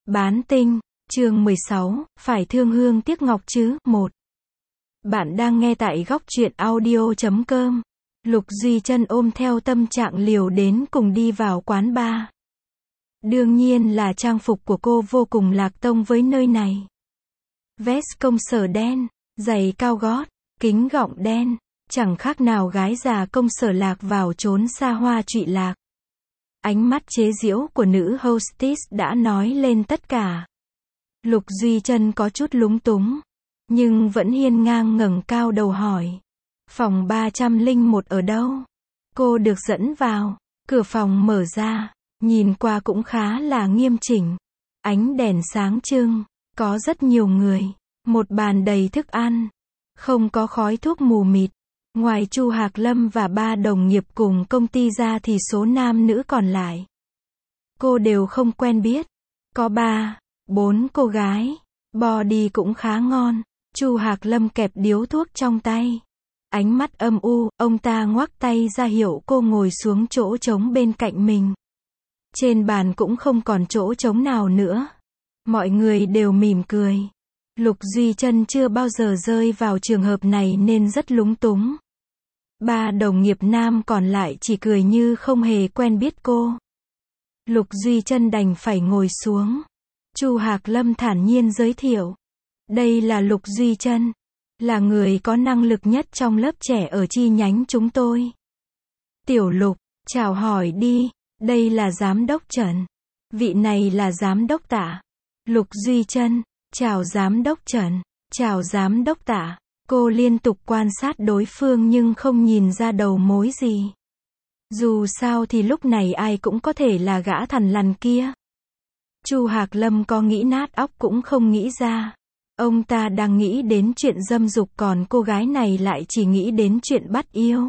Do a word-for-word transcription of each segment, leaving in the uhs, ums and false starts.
Bán tinh, chương mười sáu, phải thương hương tiếc ngọc chứ, một. Bạn đang nghe tại góc truyện audio chấm com. Lục Duy Trân ôm theo tâm trạng liều đến cùng đi vào quán bar. Đương nhiên là trang phục của cô vô cùng lạc tông với nơi này. Vest công sở đen, giày cao gót, kính gọng đen, chẳng khác nào gái già công sở lạc vào chốn xa hoa trụy lạc. Ánh mắt chế giễu của nữ hostess đã nói lên tất cả. Lục Duy Trân có chút lúng túng, nhưng vẫn hiên ngang ngẩng cao đầu hỏi. Phòng ba trăm lẻ một ở đâu? Cô được dẫn vào, cửa phòng mở ra, nhìn qua cũng khá là nghiêm chỉnh. Ánh đèn sáng trưng, có rất nhiều người, một bàn đầy thức ăn, không có khói thuốc mù mịt. Ngoài Chu Hạc Lâm và ba đồng nghiệp cùng công ty ra thì số nam nữ còn lại cô đều không quen biết. Có ba, bốn cô gái, body cũng khá ngon. Chu Hạc Lâm kẹp điếu thuốc trong tay, ánh mắt âm u, ông ta ngoắc tay ra hiệu cô ngồi xuống chỗ trống bên cạnh mình. Trên bàn cũng không còn chỗ trống nào nữa. Mọi người đều mỉm cười. Lục Duy Trân chưa bao giờ rơi vào trường hợp này nên rất lúng túng. Ba đồng nghiệp nam còn lại chỉ cười như không hề quen biết cô. Lục Duy Trân đành phải ngồi xuống. Chu Hạc Lâm thản nhiên giới thiệu. Đây là Lục Duy Trân, là người có năng lực nhất trong lớp trẻ ở chi nhánh chúng tôi. Tiểu Lục, chào hỏi đi, đây là giám đốc Trần. Vị này là giám đốc Tạ. Lục Duy Trân, chào giám đốc Trần, chào giám đốc Tạ. Cô liên tục quan sát đối phương nhưng không nhìn ra đầu mối gì. Dù sao thì lúc này ai cũng có thể là gã thằn lằn kia. Chu Hạc Lâm có nghĩ nát óc cũng không nghĩ ra. Ông ta đang nghĩ đến chuyện dâm dục còn cô gái này lại chỉ nghĩ đến chuyện bắt yêu.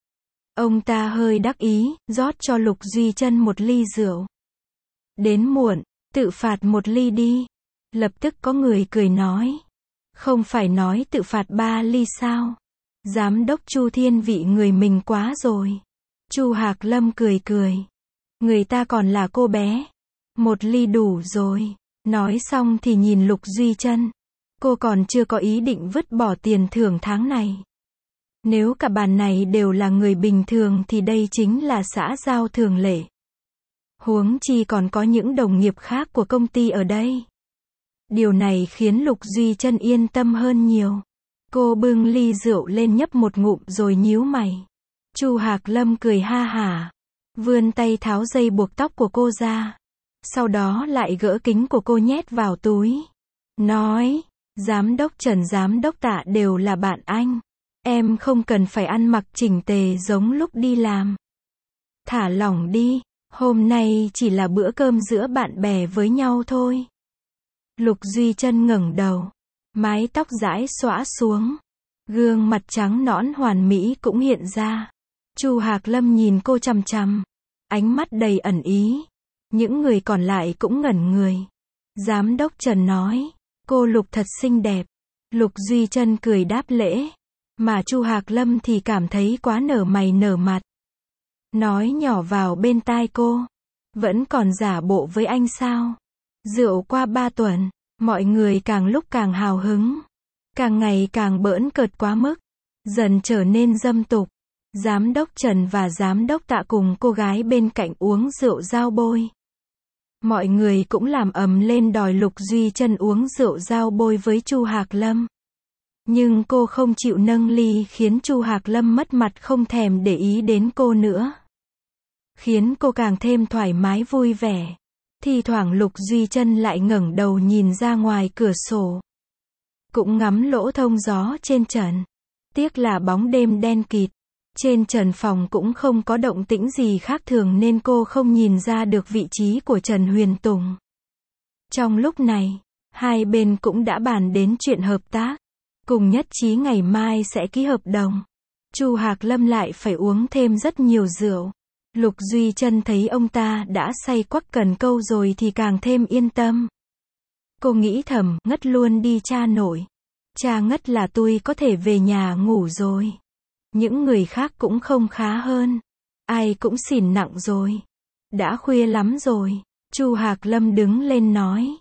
Ông ta hơi đắc ý, rót cho Lục Duy Trân một ly rượu. Đến muộn, tự phạt một ly đi. Lập tức có người cười nói. Không phải nói tự phạt ba ly sao? Giám đốc Chu thiên vị người mình quá rồi. Chu Hạc Lâm cười cười. Người ta còn là cô bé. Một ly đủ rồi. Nói xong thì nhìn Lục Duy Trân. Cô còn chưa có ý định vứt bỏ tiền thưởng tháng này. Nếu cả bàn này đều là người bình thường thì đây chính là xã giao thường lệ. Huống chi còn có những đồng nghiệp khác của công ty ở đây. Điều này khiến Lục Duy Trân yên tâm hơn nhiều. Cô bưng ly rượu lên nhấp một ngụm rồi nhíu mày. Chu Hạc Lâm cười ha hả, vươn tay tháo dây buộc tóc của cô ra. Sau đó lại gỡ kính của cô nhét vào túi. Nói, giám đốc Trần giám đốc Tạ đều là bạn anh. Em không cần phải ăn mặc chỉnh tề giống lúc đi làm. Thả lỏng đi, hôm nay chỉ là bữa cơm giữa bạn bè với nhau thôi. Lục Duy Trân ngẩng đầu, mái tóc rãi xõa xuống, gương mặt trắng nõn hoàn mỹ cũng hiện ra. Chu Hạc Lâm nhìn cô chằm chằm, ánh mắt đầy ẩn ý. Những người còn lại cũng ngẩn người. Giám đốc Trần nói, cô Lục thật xinh đẹp. Lục Duy Trân cười đáp lễ, mà Chu Hạc Lâm thì cảm thấy quá nở mày nở mặt. Nói nhỏ vào bên tai cô, vẫn còn giả bộ với anh sao? Rượu qua ba tuần, mọi người càng lúc càng hào hứng, càng ngày càng bỡn cợt quá mức, dần trở nên dâm tục. Giám đốc Trần và giám đốc Tạ cùng cô gái bên cạnh uống rượu giao bôi. Mọi người cũng làm ầm lên đòi Lục Duy Trân uống rượu giao bôi với Chu Hạc Lâm. Nhưng cô không chịu nâng ly khiến Chu Hạc Lâm mất mặt không thèm để ý đến cô nữa. Khiến cô càng thêm thoải mái vui vẻ. Thì thoảng Lục Duy Trân lại ngẩng đầu nhìn ra ngoài cửa sổ. Cũng ngắm lỗ thông gió trên trần. Tiếc là bóng đêm đen kịt. Trên trần phòng cũng không có động tĩnh gì khác thường nên cô không nhìn ra được vị trí của Trần Huyền Tùng. Trong lúc này, hai bên cũng đã bàn đến chuyện hợp tác. Cùng nhất trí ngày mai sẽ ký hợp đồng. Chu Hạc Lâm lại phải uống thêm rất nhiều rượu. Lục Duy Trân thấy ông ta đã say quắc cần câu rồi thì càng thêm yên tâm. Cô nghĩ thầm, ngất luôn đi cha nội. Cha ngất là tôi có thể về nhà ngủ rồi. Những người khác cũng không khá hơn. Ai cũng xỉn nặng rồi. Đã khuya lắm rồi. Chu Hạc Lâm đứng lên nói.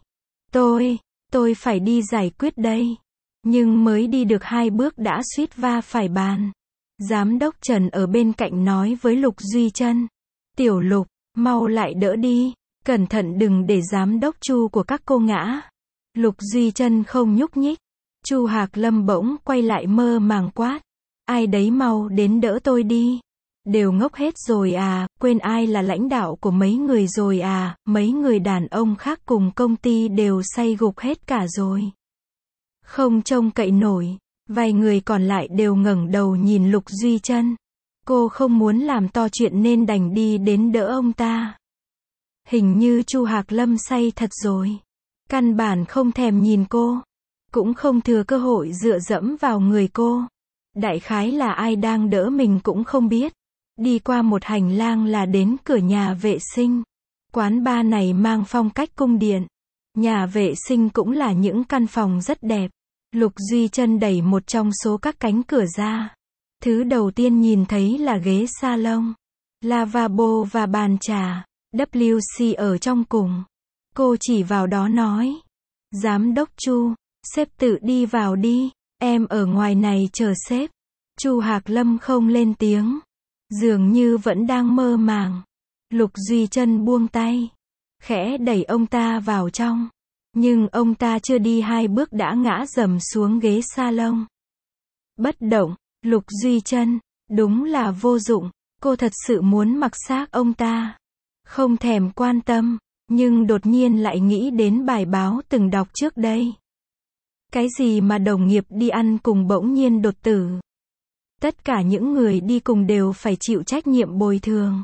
Tôi, tôi phải đi giải quyết đây. Nhưng mới đi được hai bước đã suýt va phải bàn. Giám đốc Trần ở bên cạnh nói với Lục Duy Trân. Tiểu Lục, mau lại đỡ đi. Cẩn thận đừng để giám đốc Chu của các cô ngã. Lục Duy Trân không nhúc nhích. Chu Hạc Lâm bỗng quay lại mơ màng quát. Ai đấy mau đến đỡ tôi đi. Đều ngốc hết rồi à, quên ai là lãnh đạo của mấy người rồi à, mấy người đàn ông khác cùng công ty đều say gục hết cả rồi. Không trông cậy nổi, vài người còn lại đều ngẩng đầu nhìn Lục Duy Trân. Cô không muốn làm to chuyện nên đành đi đến đỡ ông ta. Hình như Chu Hạc Lâm say thật rồi. Căn bản không thèm nhìn cô. Cũng không thừa cơ hội dựa dẫm vào người cô. Đại khái là ai đang đỡ mình cũng không biết. Đi qua một hành lang là đến cửa nhà vệ sinh. Quán bar này mang phong cách cung điện. Nhà vệ sinh cũng là những căn phòng rất đẹp. Lục Duy Trân đẩy một trong số các cánh cửa ra. Thứ đầu tiên nhìn thấy là ghế salon, lavabo và bàn trà. vê kép ở trong cùng. Cô chỉ vào đó nói. Giám đốc Chu, sếp tự đi vào đi. Em ở ngoài này chờ sếp. Chu Hạc Lâm không lên tiếng. Dường như vẫn đang mơ màng. Lục Duy Trân buông tay. Khẽ đẩy ông ta vào trong. Nhưng ông ta chưa đi hai bước đã ngã rầm xuống ghế salon. Bất động, Lục Duy Trân, đúng là vô dụng. Cô thật sự muốn mặc xác ông ta. Không thèm quan tâm, nhưng đột nhiên lại nghĩ đến bài báo từng đọc trước đây. Cái gì mà đồng nghiệp đi ăn cùng bỗng nhiên đột tử. Tất cả những người đi cùng đều phải chịu trách nhiệm bồi thường.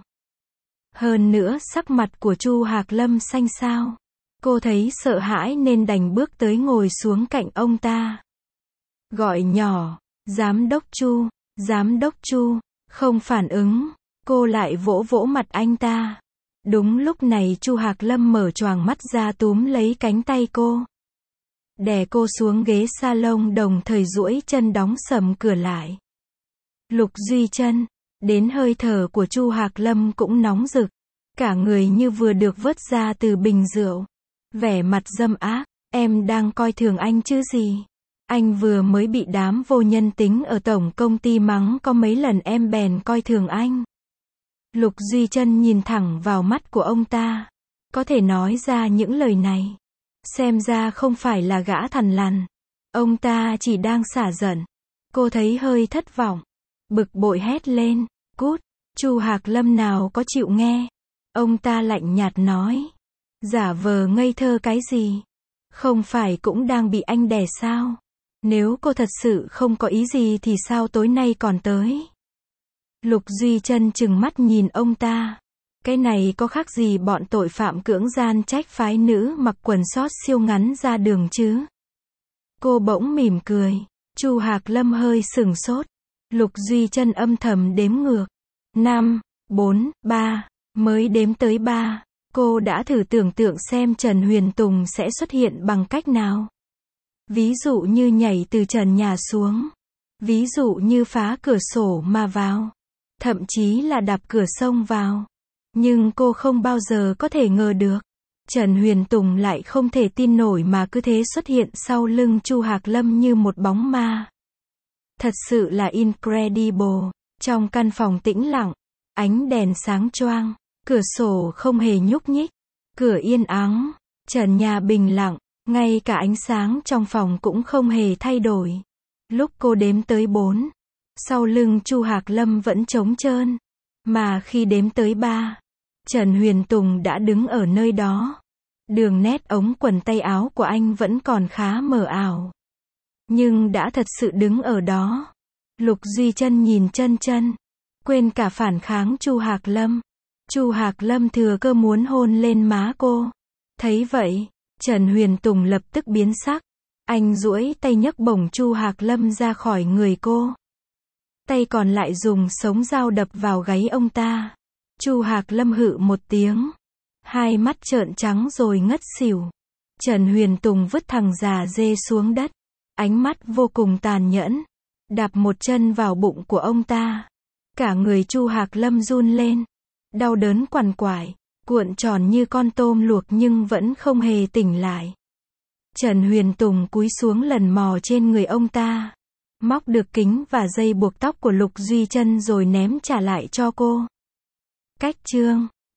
Hơn nữa sắc mặt của Chu Hạc Lâm xanh xao. Cô thấy sợ hãi nên đành bước tới ngồi xuống cạnh ông ta. Gọi nhỏ, giám đốc Chu, giám đốc Chu, không phản ứng. Cô lại vỗ vỗ mặt anh ta. Đúng lúc này Chu Hạc Lâm mở choàng mắt ra túm lấy cánh tay cô. Đè cô xuống ghế salon đồng thời duỗi chân đóng sầm cửa lại. Lục Duy Trân, đến hơi thở của Chu Hạc Lâm cũng nóng rực. Cả người như vừa được vớt ra từ bình rượu. Vẻ mặt dâm ác, em đang coi thường anh chứ gì. Anh vừa mới bị đám vô nhân tính ở tổng công ty mắng có mấy lần em bèn coi thường anh. Lục Duy Trân nhìn thẳng vào mắt của ông ta. Có thể nói ra những lời này. Xem ra không phải là gã thằn lằn. Ông ta chỉ đang xả giận. Cô thấy hơi thất vọng. Bực bội hét lên. Cút. Chu Hạc Lâm nào có chịu nghe. Ông ta lạnh nhạt nói. Giả vờ ngây thơ cái gì? Không phải cũng đang bị anh đè sao? Nếu cô thật sự không có ý gì thì sao tối nay còn tới? Lục Duy Trân trừng mắt nhìn ông ta. Cái này có khác gì bọn tội phạm cưỡng gian trách phái nữ mặc quần sót siêu ngắn ra đường chứ? Cô bỗng mỉm cười. Chu Hạc Lâm hơi sửng sốt. Lục Duy Trân âm thầm đếm ngược. Năm, bốn, ba. Mới đếm tới ba. Cô đã thử tưởng tượng xem Trần Huyền Tùng sẽ xuất hiện bằng cách nào. Ví dụ như nhảy từ trần nhà xuống. Ví dụ như phá cửa sổ mà vào. Thậm chí là đạp cửa sông vào. Nhưng cô không bao giờ có thể ngờ được. Trần Huyền Tùng lại không thể tin nổi mà cứ thế xuất hiện sau lưng Chu Hạc Lâm như một bóng ma. Thật sự là incredible. Trong căn phòng tĩnh lặng, ánh đèn sáng choang, cửa sổ không hề nhúc nhích, cửa yên ắng, trần nhà bình lặng, ngay cả ánh sáng trong phòng cũng không hề thay đổi. Lúc cô đếm tới bốn, sau lưng Chu Hạc Lâm vẫn trống trơn, mà khi đếm tới ba, Trần Huyền Tùng đã đứng ở nơi đó. Đường nét ống quần tay áo của anh vẫn còn khá mờ ảo, nhưng đã thật sự đứng ở đó. Lục Duy Trân nhìn chân chân, quên cả phản kháng Chu Hạc Lâm. Chu Hạc Lâm thừa cơ muốn hôn lên má cô. Thấy vậy, Trần Huyền Tùng lập tức biến sắc. Anh duỗi tay nhấc bổng Chu Hạc Lâm ra khỏi người cô. Tay còn lại dùng sống dao đập vào gáy ông ta. Chu Hạc Lâm hự một tiếng. Hai mắt trợn trắng rồi ngất xỉu. Trần Huyền Tùng vứt thằng già dê xuống đất. Ánh mắt vô cùng tàn nhẫn. Đạp một chân vào bụng của ông ta. Cả người Chu Hạc Lâm run lên. Đau đớn quằn quại, cuộn tròn như con tôm luộc nhưng vẫn không hề tỉnh lại. Trần Huyền Tùng cúi xuống lần mò trên người ông ta. Móc được kính và dây buộc tóc của Lục Duy Trân rồi ném trả lại cho cô. Cách chương